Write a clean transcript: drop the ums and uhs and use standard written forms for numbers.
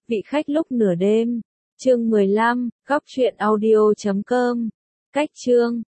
Vị khách lúc nửa đêm. Chương 15, góc truyện audio.com. Cách chương